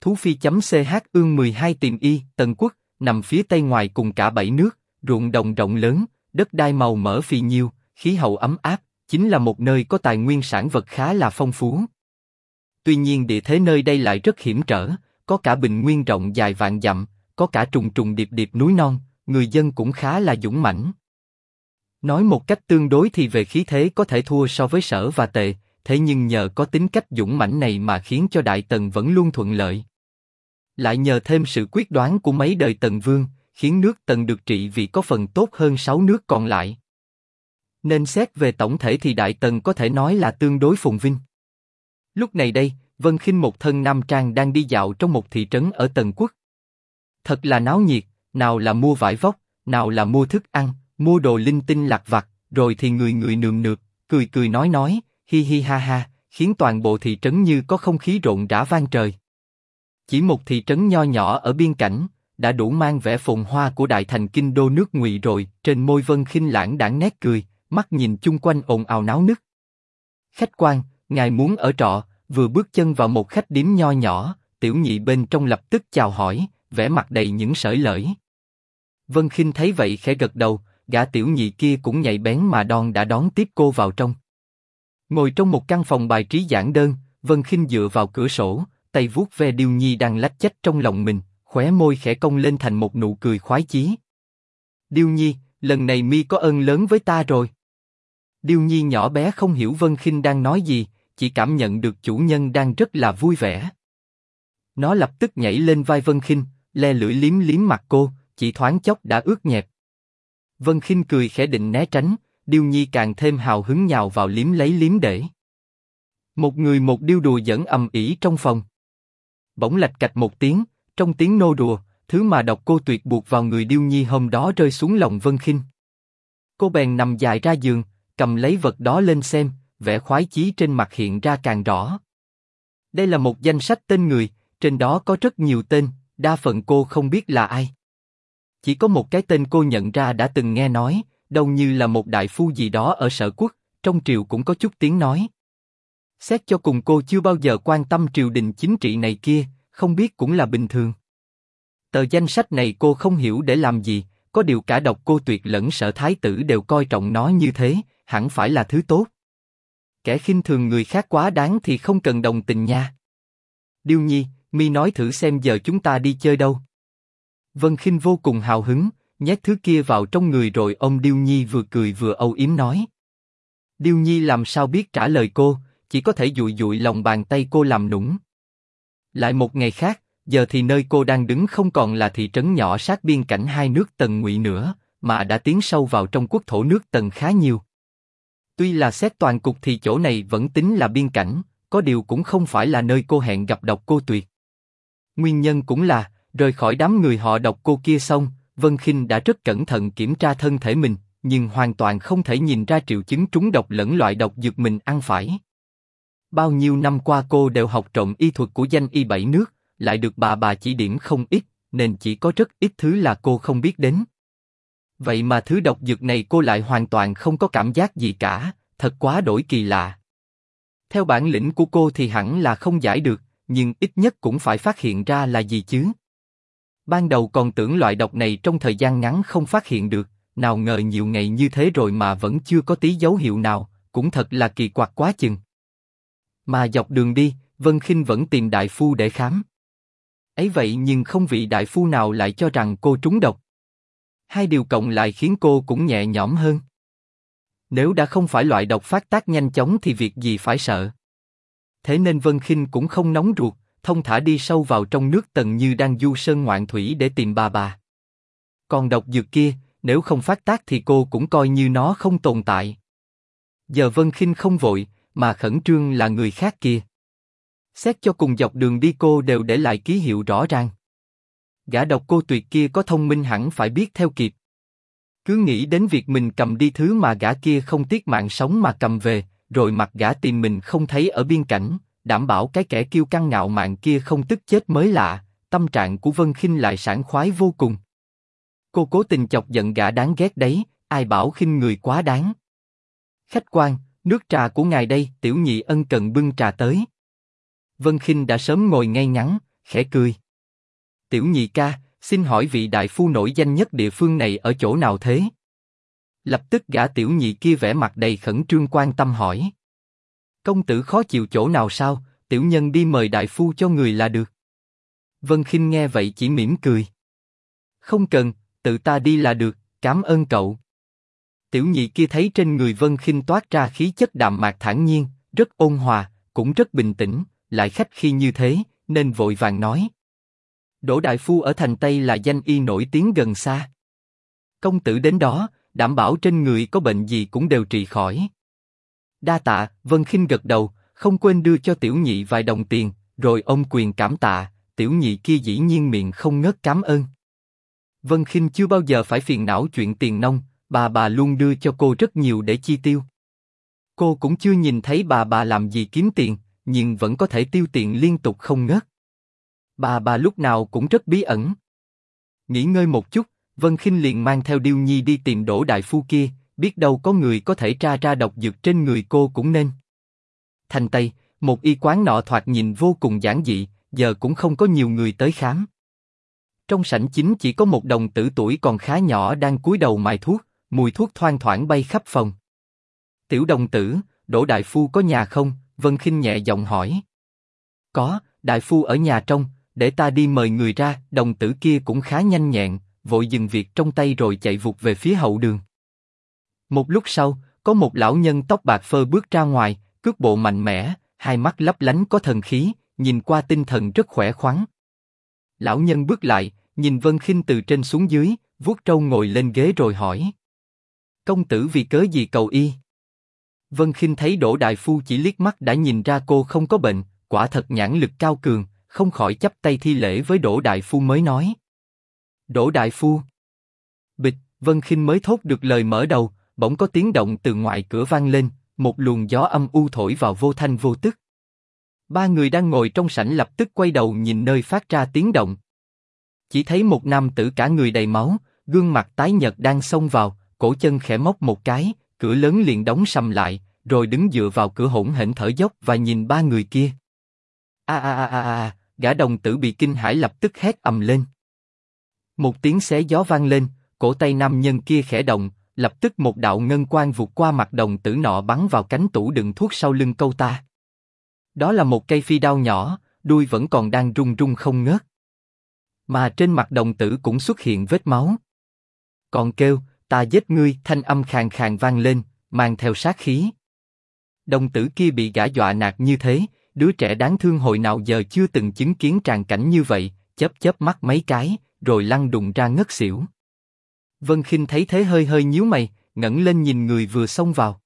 Thú Phi.ch ương 12 Tiềm Y, Tần Quốc, nằm phía tây ngoài cùng cả 7 nước, ruộng đồng rộng lớn, đất đai màu mỡ phì nhiêu, khí hậu ấm áp, chính là một nơi có tài nguyên sản vật khá là phong phú. Tuy nhiên địa thế nơi đây lại rất hiểm trở, có cả bình nguyên rộng dài vạn dặm, có cả trùng trùng điệp điệp núi non, người dân cũng khá là dũng mãnh. Nói một cách tương đối thì về khí thế có thể thua so với Sở và Tề, thế nhưng nhờ có tính cách dũng mãnh này mà khiến cho Đại Tần vẫn luôn thuận lợi. Lại nhờ thêm sự quyết đoán của mấy đời Tần Vương, khiến nước Tần được trị vì có phần tốt hơn 6 nước còn lại. Nên xét về tổng thể thì Đại Tần có thể nói là tương đối phồn vinh. Lúc này đây, Vân Khinh một thân nam trang đang đi dạo trong một thị trấn ở Tần Quốc. Thật là náo nhiệt, nào là mua vải vóc, nào là mua thức ăn, mua đồ linh tinh lặt vặt, rồi thì người người nườm nượp, cười cười nói, hi hi ha ha, khiến toàn bộ thị trấn như có không khí rộn rã vang trời. Chỉ một thị trấn nho nhỏ ở biên cảnh, đã đủ mang vẻ phồn hoa của đại thành kinh đô nước Ngụy rồi. Trên môi Vân Khinh lãng đãng nét cười, mắt nhìn chung quanh ồn ào náo nức. Khách quan, ngài muốn ở trọ? Vừa bước chân vào một khách điếm nho nhỏ, tiểu nhị bên trong lập tức chào hỏi, vẻ mặt đầy những sởi lởi. Vân Khinh thấy vậy khẽ gật đầu, gã tiểu nhị kia cũng nhạy bén mà đã đón tiếp cô vào trong. Ngồi trong một căn phòng bài trí giản đơn, Vân Khinh dựa vào cửa sổ, tay vuốt ve Điêu Nhi đang lách chách trong lòng mình, khóe môi khẽ cong lên thành một nụ cười khoái chí. Điêu Nhi, lần này mi có ơn lớn với ta rồi. Điêu Nhi nhỏ bé không hiểu Vân Khinh đang nói gì, chỉ cảm nhận được chủ nhân đang rất là vui vẻ. Nó lập tức nhảy lên vai Vân Khinh, le lưỡi liếm liếm mặt cô, chỉ thoáng chốc đã ướt nhẹp. Vân Khinh cười khẽ định né tránh, Điêu Nhi càng thêm hào hứng nhào vào liếm lấy liếm để. Một người một điêu đùa giỡn ầm ĩ trong phòng. Bỗng lạch cạch một tiếng, trong tiếng nô đùa, thứ mà độc cô tuyệt buộc vào người Điêu Nhi hôm đó rơi xuống lòng Vân Khinh. Cô bèn nằm dài ra giường, cầm lấy vật đó lên xem, vẻ khoái chí trên mặt hiện ra càng rõ. Đây là một danh sách tên người, trên đó có rất nhiều tên, đa phần cô không biết là ai. Chỉ có một cái tên cô nhận ra đã từng nghe nói, đâu như là một đại phu gì đó ở Sở Quốc, trong triều cũng có chút tiếng nói. Xét cho cùng cô chưa bao giờ quan tâm triều đình chính trị này kia, không biết cũng là bình thường. Tờ danh sách này cô không hiểu để làm gì, có điều cả Độc Cô Tuyệt lẫn Sở Thái Tử đều coi trọng nó như thế, hẳn phải là thứ tốt. Kẻ khinh thường người khác quá đáng thì không cần đồng tình nha. Điêu Nhi, mi nói thử xem giờ chúng ta đi chơi đâu. Vân Khinh vô cùng hào hứng, nhét thứ kia vào trong người rồi ôm Điêu Nhi vừa cười vừa âu yếm nói. Điêu Nhi làm sao biết trả lời cô, chỉ có thể dụi dụi lòng bàn tay cô làm nũng. Lại một ngày khác, giờ thì nơi cô đang đứng không còn là thị trấn nhỏ sát biên cảnh hai nước Tần Ngụy nữa, mà đã tiến sâu vào trong quốc thổ nước Tần khá nhiều. Tuy là xét toàn cục thì chỗ này vẫn tính là biên cảnh, có điều cũng không phải là nơi cô hẹn gặp Độc Cô Tuyệt. Nguyên nhân cũng là, rời khỏi đám người họ Độc Cô kia xong, Vân Khinh đã rất cẩn thận kiểm tra thân thể mình, nhưng hoàn toàn không thể nhìn ra triệu chứng trúng độc lẫn loại độc dược mình ăn phải. Bao nhiêu năm qua cô đều học trộm y thuật của danh y bảy nước, lại được bà chỉ điểm không ít, nên chỉ có rất ít thứ là cô không biết đến. Vậy mà thứ độc dược này cô lại hoàn toàn không có cảm giác gì cả, thật quá đổi kỳ lạ. Theo bản lĩnh của cô thì hẳn là không giải được, nhưng ít nhất cũng phải phát hiện ra là gì chứ. Ban đầu còn tưởng loại độc này trong thời gian ngắn không phát hiện được, nào ngờ nhiều ngày như thế rồi mà vẫn chưa có tí dấu hiệu nào, cũng thật là kỳ quặc quá chừng. Mà dọc đường đi, Vân Khinh vẫn tìm đại phu để khám. Ấy vậy nhưng không vị đại phu nào lại cho rằng cô trúng độc. Hai điều cộng lại khiến cô cũng nhẹ nhõm hơn. Nếu đã không phải loại độc phát tác nhanh chóng thì việc gì phải sợ. Thế nên Vân Khinh cũng không nóng ruột, thông thả đi sâu vào trong nước Tần như đang du sơn ngoạn thủy để tìm bà. Còn độc dược kia, nếu không phát tác thì cô cũng coi như nó không tồn tại. Giờ Vân Khinh không vội, mà khẩn trương là người khác kia. Xét cho cùng dọc đường đi cô đều để lại ký hiệu rõ ràng. Gã Độc Cô Tuyệt kia có thông minh hẳn phải biết theo kịp. Cứ nghĩ đến việc mình cầm đi thứ mà gã kia không tiếc mạng sống mà cầm về, rồi mặc gã tìm mình không thấy ở biên cảnh, đảm bảo cái kẻ kiêu căng ngạo mạn kia không tức chết mới lạ. Tâm trạng của Vân Khinh lại sảng khoái vô cùng. Cô cố tình chọc giận gã đáng ghét đấy, ai bảo khinh người quá đáng. Khách quan, nước trà của ngài đây. Tiểu nhị ân cần bưng trà tới. Vân Khinh đã sớm ngồi ngay ngắn, khẽ cười. Tiểu nhị ca, xin hỏi vị đại phu nổi danh nhất địa phương này ở chỗ nào thế? Lập tức gã tiểu nhị kia vẻ mặt đầy khẩn trương quan tâm hỏi. Công tử khó chịu chỗ nào sao, tiểu nhân đi mời đại phu cho người là được. Vân Khinh nghe vậy chỉ mỉm cười. Không cần, tự ta đi là được, cảm ơn cậu. Tiểu nhị kia thấy trên người Vân Khinh toát ra khí chất đạm mạc thản nhiên, rất ôn hòa, cũng rất bình tĩnh, lại khách khí như thế, nên vội vàng nói. Đỗ đại phu ở thành Tây là danh y nổi tiếng gần xa. Công tử đến đó, đảm bảo trên người có bệnh gì cũng đều trị khỏi. Đa tạ, Vân Khinh gật đầu, không quên đưa cho tiểu nhị vài đồng tiền, rồi ôm quyền cảm tạ. Tiểu nhị kia dĩ nhiên miệng không ngớt cảm ơn. Vân Khinh chưa bao giờ phải phiền não chuyện tiền nong, bà luôn đưa cho cô rất nhiều để chi tiêu. Cô cũng chưa nhìn thấy bà làm gì kiếm tiền, nhưng vẫn có thể tiêu tiền liên tục không ngớt. Bà lúc nào cũng rất bí ẩn. Nghỉ ngơi một chút, Vân Khinh liền mang theo Điêu Nhi đi tìm Đỗ đại phu kia, biết đâu có người có thể tra ra độc dược trên người cô cũng nên. Thành Tây, một y quán nọ thoạt nhìn vô cùng giản dị, giờ cũng không có nhiều người tới khám. Trong sảnh chính chỉ có một đồng tử tuổi còn khá nhỏ đang cúi đầu mài thuốc, mùi thuốc thoang thoảng bay khắp phòng. Tiểu đồng tử, Đỗ đại phu có nhà không? Vân Khinh nhẹ giọng hỏi. Có, đại phu ở nhà trong, để ta đi mời người ra. Đồng tử kia cũng khá nhanh nhẹn, vội dừng việc trong tay rồi chạy vụt về phía hậu đường. Một lúc sau, có một lão nhân tóc bạc phơ bước ra ngoài, cước bộ mạnh mẽ, hai mắt lấp lánh có thần khí, nhìn qua tinh thần rất khỏe khoắn. Lão nhân bước lại, nhìn Vân Khinh từ trên xuống dưới, vuốt râu ngồi lên ghế rồi hỏi. Công tử vì cớ gì cầu y? Vân Khinh thấy Đỗ đại phu chỉ liếc mắt đã nhìn ra cô không có bệnh, quả thật nhãn lực cao cường, không khỏi chắp tay thi lễ với Đỗ đại phu mới nói. Đỗ đại phu. Bịch, Vân Khinh mới thốt được lời mở đầu, bỗng có tiếng động từ ngoài cửa vang lên, một luồng gió âm u thổi vào vô thanh vô tức. Ba người đang ngồi trong sảnh lập tức quay đầu nhìn nơi phát ra tiếng động. Chỉ thấy một nam tử cả người đầy máu, gương mặt tái nhợt đang xông vào, cổ chân khẽ móc một cái, cửa lớn liền đóng sầm lại, rồi đứng dựa vào cửa hỗn hển thở dốc và nhìn ba người kia. Gã đồng tử bị kinh hãi lập tức hét ầm lên. Một tiếng xé gió vang lên, cổ tay nam nhân kia khẽ động, lập tức một đạo ngân quang vụt qua mặt đồng tử nọ bắn vào cánh tủ đựng thuốc sau lưng câu ta. Đó là một cây phi đao nhỏ, đuôi vẫn còn đang rung rung không ngớt. Mà trên mặt đồng tử cũng xuất hiện vết máu. Còn kêu, ta giết ngươi, thanh âm khàn khàn vang lên, mang theo sát khí. Đồng tử kia bị gã dọa nạt như thế, đứa trẻ đáng thương hồi nào giờ chưa từng chứng kiến tràng cảnh như vậy, chớp mắt mấy cái, rồi lăn đùng ra ngất xỉu. Vân Khinh thấy thế hơi nhíu mày, ngẩng lên nhìn người vừa xông vào.